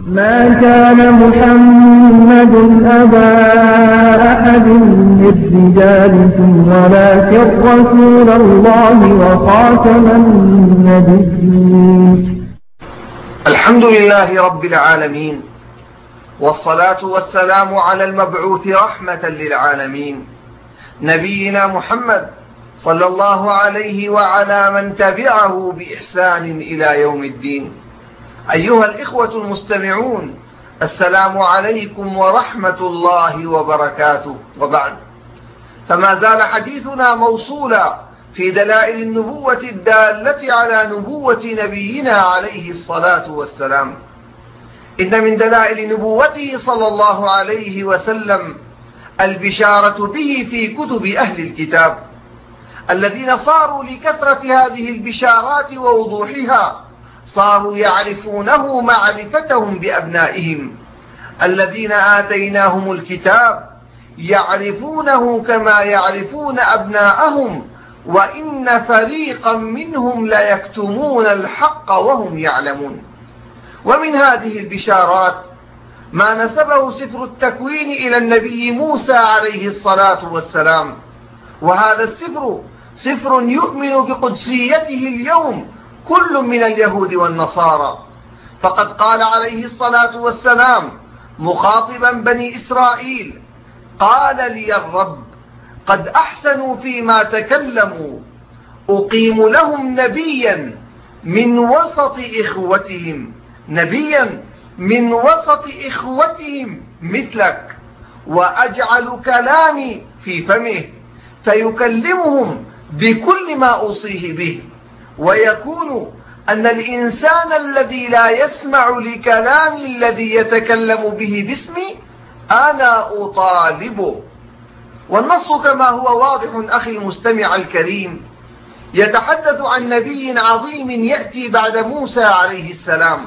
ما كان محمد أبا أحد من رجالكم ولكن رسول الله وخاتم النبيين. الحمد لله رب العالمين، والصلاة والسلام على المبعوث رحمة للعالمين نبينا محمد صلى الله عليه وعلى من تبعه بإحسان إلى يوم الدين. أيها الإخوة المستمعون، السلام عليكم ورحمة الله وبركاته. وبعد، فما زال حديثنا موصولا في دلائل النبوة الدالة على نبوة نبينا عليه الصلاة والسلام. إن من دلائل نبوته صلى الله عليه وسلم البشارة به في كتب أهل الكتاب، الذين صاروا لكثرة هذه البشارات ووضوحها صاروا يعرفونه معرفتهم بأبنائهم الذين آتيناهم الكتاب، يعرفونه كما يعرفون أبناءهم، وإن فريقا منهم ليكتمون الحق وهم يعلمون. ومن هذه البشارات ما نسبه سفر التكوين إلى النبي موسى عليه الصلاة والسلام، وهذا السفر سفر يؤمن بقدسيته اليوم كل من اليهود والنصارى، فقد قال عليه الصلاة والسلام مخاطبا بني إسرائيل: قال لي الرب قد أحسنوا فيما تكلموا، أقيم لهم نبيا من وسط إخوتهم، نبيا من وسط إخوتهم مثلك، وأجعل كلامي في فمه فيكلمهم بكل ما أوصيه به. ويكون أن الإنسان الذي لا يسمع لكلام الذي يتكلم به باسمي أنا أطالبه. والنص كما هو واضح أخي المستمع الكريم يتحدث عن نبي عظيم يأتي بعد موسى عليه السلام،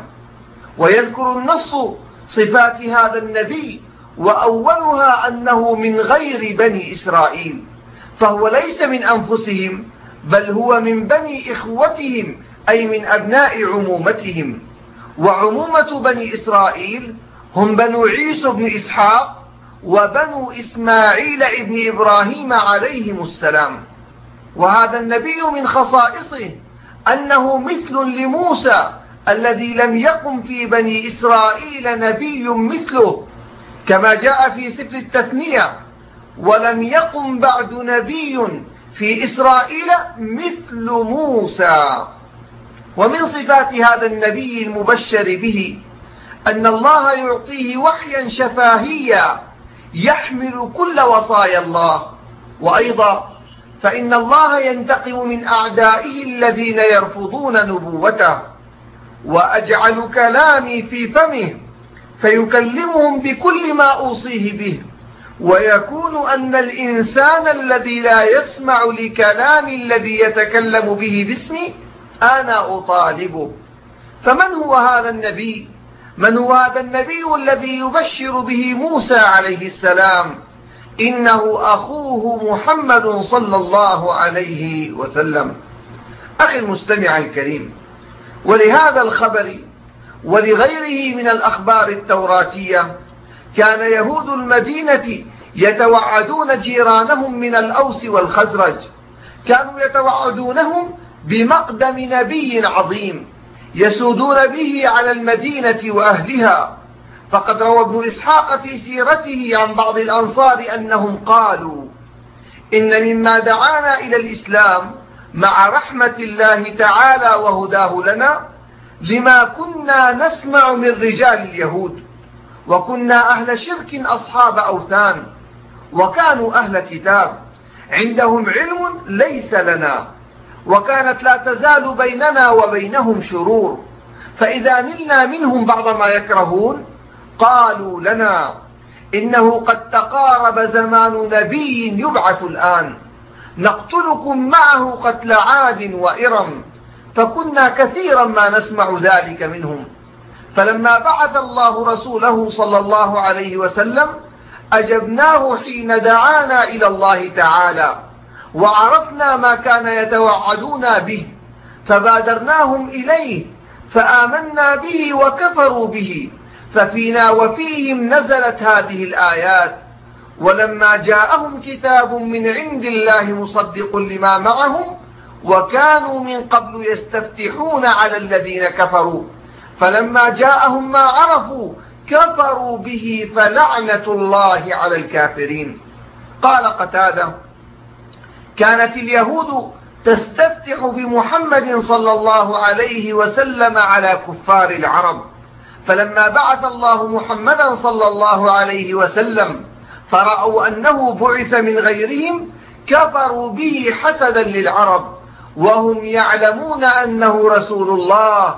ويذكر النص صفات هذا النبي، وأولها أنه من غير بني إسرائيل، فهو ليس من أنفسهم بل هو من بني إخوتهم، أي من أبناء عمومتهم. وعمومة بني إسرائيل هم بنو عيسى بن إسحاق وبنو إسماعيل ابن إبراهيم عليهم السلام. وهذا النبي من خصائصه أنه مثل لموسى الذي لم يقم في بني إسرائيل نبي مثله، كما جاء في سفر التثنية: ولم يقم بعد نبي في إسرائيل مثل موسى. ومن صفات هذا النبي المبشر به أن الله يعطيه وحيا شفاهيا يحمل كل وصايا الله. وأيضا فإن الله ينتقم من أعدائه الذين يرفضون نبوته: وأجعل كلامي في فمه فيكلمهم بكل ما أوصيه به. ويكون أن الإنسان الذي لا يسمع لكلام الذي يتكلم به باسمي أنا أطالبه. فمن هو هذا النبي؟ من هو هذا النبي الذي يبشر به موسى عليه السلام؟ إنه أخوه محمد صلى الله عليه وسلم. أخي المستمع الكريم، ولهذا الخبر ولغيره من الأخبار التوراتية كان يهود المدينة يتوعدون جيرانهم من الأوس والخزرج، كانوا يتوعدونهم بمقدم نبي عظيم يسودون به على المدينة وأهلها. فقد روى ابن إسحاق في سيرته عن بعض الأنصار أنهم قالوا: إن مما دعانا إلى الإسلام مع رحمة الله تعالى وهداه لنا لما كنا نسمع من رجال اليهود، وكنا أهل شرك أصحاب أوثان، وكانوا أهل كتاب عندهم علم ليس لنا، وكانت لا تزال بيننا وبينهم شرور، فإذا نلنا منهم بعض ما يكرهون قالوا لنا: إنه قد تقارب زمان نبي يبعث الآن، نقتلكم معه قتل عاد وإرم. فكنا كثيرا ما نسمع ذلك منهم. فلما بعث الله رسوله صلى الله عليه وسلم أجبناه حين دعانا إلى الله تعالى، وعرفنا ما كان يتوعدون به، فبادرناهم إليه فآمنا به وكفروا به، ففينا وفيهم نزلت هذه الآيات: ولما جاءهم كتاب من عند الله مصدق لما معهم وكانوا من قبل يستفتحون على الذين كفروا فلما جاءهم ما عرفوا كفروا به فلعنة الله على الكافرين. قال قتادة: كانت اليهود تستفتح بمحمد صلى الله عليه وسلم على كفار العرب، فلما بعث الله محمدا صلى الله عليه وسلم فرأوا أنه بعث من غيرهم كفروا به حسدا للعرب، وهم يعلمون أنه رسول الله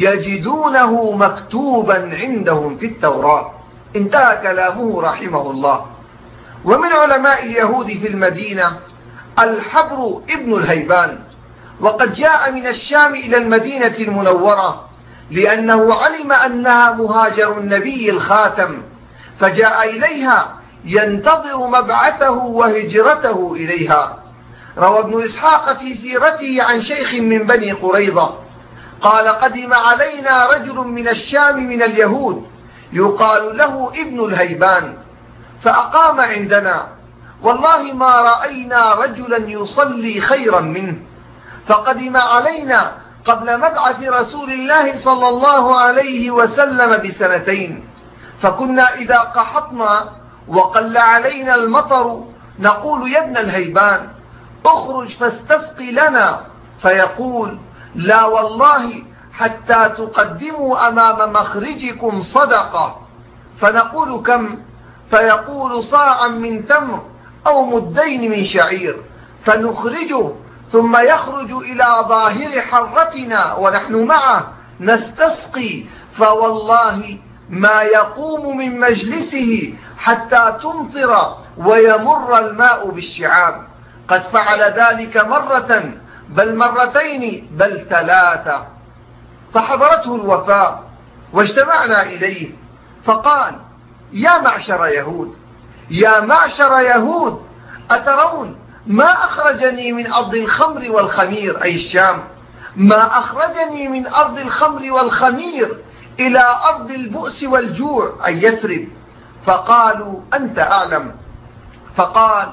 يجدونه مكتوبا عندهم في التوراة. انتهى كلامه رحمه الله. ومن علماء اليهود في المدينة الحبر ابن الهيبان، وقد جاء من الشام إلى المدينة المنورة لأنه علم أنها مهاجر النبي الخاتم، فجاء إليها ينتظر مبعثه وهجرته إليها. روى ابن إسحاق في سيرته عن شيخ من بني قريظة قال: قدم علينا رجل من الشام من اليهود يقال له ابن الهيبان، فأقام عندنا، والله ما رأينا رجلا يصلي خيرا منه، فقدم علينا قبل مبعث رسول الله صلى الله عليه وسلم بسنتين، فكنا إذا قحطنا وقل علينا المطر نقول: يا ابن الهيبان اخرج فاستسقي لنا، فيقول: لا والله حتى تقدموا أمام مخرجكم صدقة، فنقول: كم؟ فيقول: صاعا من تمر أو مدين من شعير، فنخرجه ثم يخرج إلى ظاهر حرتنا ونحن معه نستسقي، فوالله ما يقوم من مجلسه حتى تمطر ويمر الماء بالشعاب. قد فعل ذلك مرة بل مرتين بل ثلاثة. فحضرته الوفاة واجتمعنا إليه فقال: يا معشر يهود، يا معشر يهود، أترون ما أخرجني من أرض الخمر والخمير، أي الشام، ما أخرجني من أرض الخمر والخمير إلى أرض البؤس والجوع، أي يثرب. فقالوا: أنت أعلم. فقال: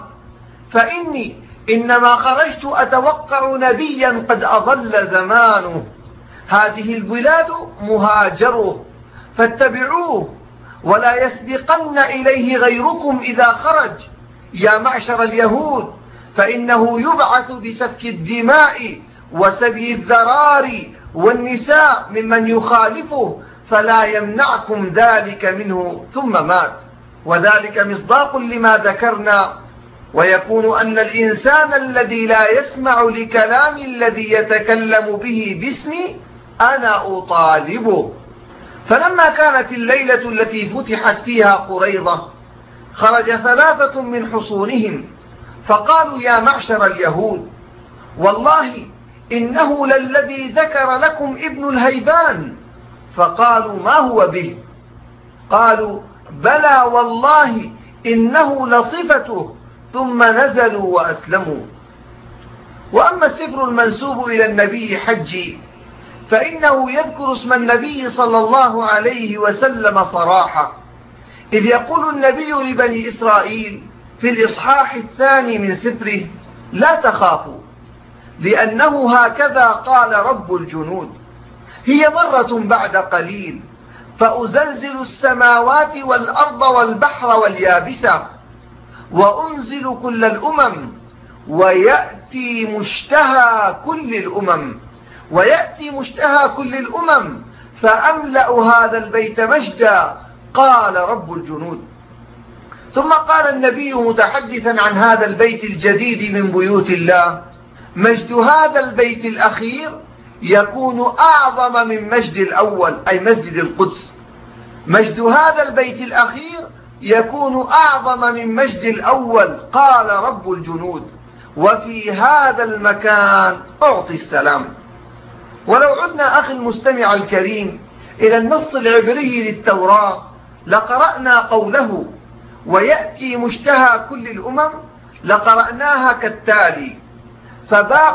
فإني إنما خرجت أتوقع نبيا قد أضل زمانه، هذه البلاد مهاجره، فاتبعوه ولا يسبقن إليه غيركم إذا خرج. يا معشر اليهود، فإنه يبعث بسفك الدماء وسبي الذراري والنساء ممن يخالفه، فلا يمنعكم ذلك منه. ثم مات. وذلك مصداق لما ذكرنا. ويكون أن الإنسان الذي لا يسمع لكلام الذي يتكلم به باسمي أنا أطالبه. فلما كانت الليلة التي فتحت فيها قريظة خرج ثلاثة من حصونهم فقالوا: يا معشر اليهود، والله إنه للذي ذكر لكم ابن الهيبان. فقالوا: ما هو به؟ قالوا: بلى والله إنه لصفته. ثم نزلوا وأسلموا. وأما السفر المنسوب إلى النبي حجي فإنه يذكر اسم النبي صلى الله عليه وسلم صراحة، إذ يقول النبي لبني إسرائيل في الإصحاح الثاني من سفره: لا تخافوا، لأنه هكذا قال رب الجنود، هي مرة بعد قليل فأزلزل السماوات والأرض والبحر واليابسة وأنزل كل الأمم ويأتي مشتهى كل الأمم فأملأ هذا البيت مجدا، قال رب الجنود. ثم قال النبي متحدثا عن هذا البيت الجديد من بيوت الله: مجد هذا البيت الأخير يكون أعظم من مجد الأول، أي مسجد القدس. مجد هذا البيت الأخير يكون أعظم من مجد الأول، قال رب الجنود. وفي هذا المكان أعطي السلام. ولو عدنا أخي المستمع الكريم إلى النص العبري للتوراة لقرأنا قوله: ويأتي مشتهى كل الأمم، لقرأناها كالتالي: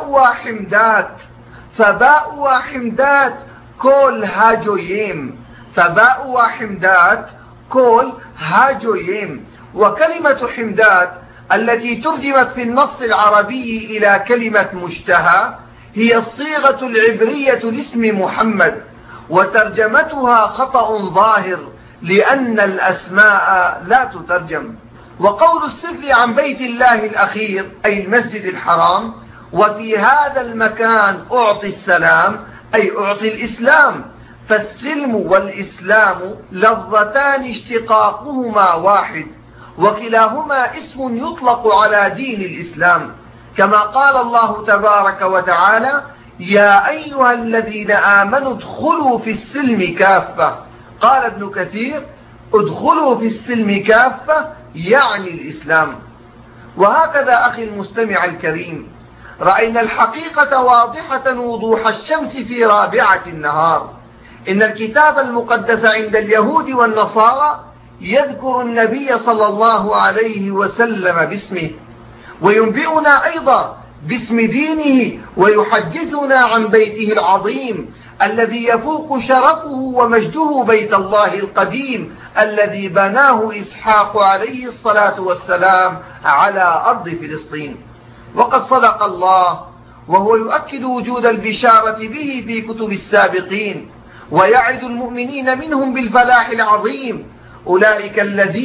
فباء وحمدات كل هاجويم، فباء وحمدات كول هاجويم. وكلمة حمدات التي ترجمت في النص العربي إلى كلمة مشتهى هي الصيغة العبرية لاسم محمد، وترجمتها خطأ ظاهر لأن الأسماء لا تترجم. وقول السر عن بيت الله الأخير أي المسجد الحرام وفي هذا المكان أعطي السلام أي أعطي الإسلام، فالسلم والإسلام لفظتان اشتقاقهما واحد، وكلاهما اسم يطلق على دين الإسلام، كما قال الله تبارك وتعالى: يا أيها الذين آمنوا ادخلوا في السلم كافة. قال ابن كثير: ادخلوا في السلم كافة يعني الإسلام. وهكذا أخي المستمع الكريم، رأينا الحقيقة واضحة وضوح الشمس في رابعة النهار. إن الكتاب المقدس عند اليهود والنصارى يذكر النبي صلى الله عليه وسلم باسمه، وينبئنا أيضا باسم دينه، ويحدثنا عن بيته العظيم الذي يفوق شرفه ومجده بيت الله القديم الذي بناه إسحاق عليه الصلاة والسلام على أرض فلسطين. وقد صدق الله وهو يؤكد وجود البشارة به في كتب السابقين، ويعد المؤمنين منهم بالفلاح العظيم. أولئك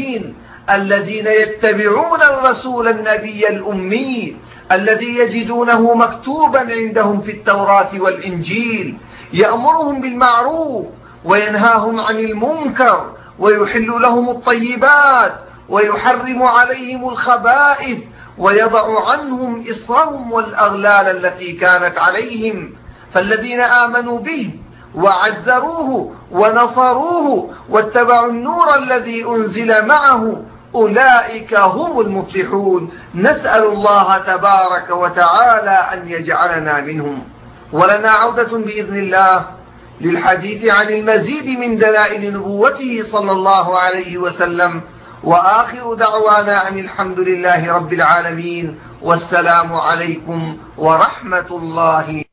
الذين يتبعون الرسول النبي الأمي الذي يجدونه مكتوبا عندهم في التوراة والإنجيل، يأمرهم بالمعروف وينهاهم عن المنكر، ويحل لهم الطيبات ويحرم عليهم الخبائث، ويضع عنهم إصرهم والأغلال التي كانت عليهم. فالذين آمنوا به وعزروه ونصروه واتبعوا النور الذي أنزل معه أولئك هم المفلحون. نسأل الله تبارك وتعالى أن يجعلنا منهم. ولنا عودة بإذن الله للحديث عن المزيد من دلائل نبوته صلى الله عليه وسلم، وآخر دعوانا أن الحمد لله رب العالمين، والسلام عليكم ورحمة الله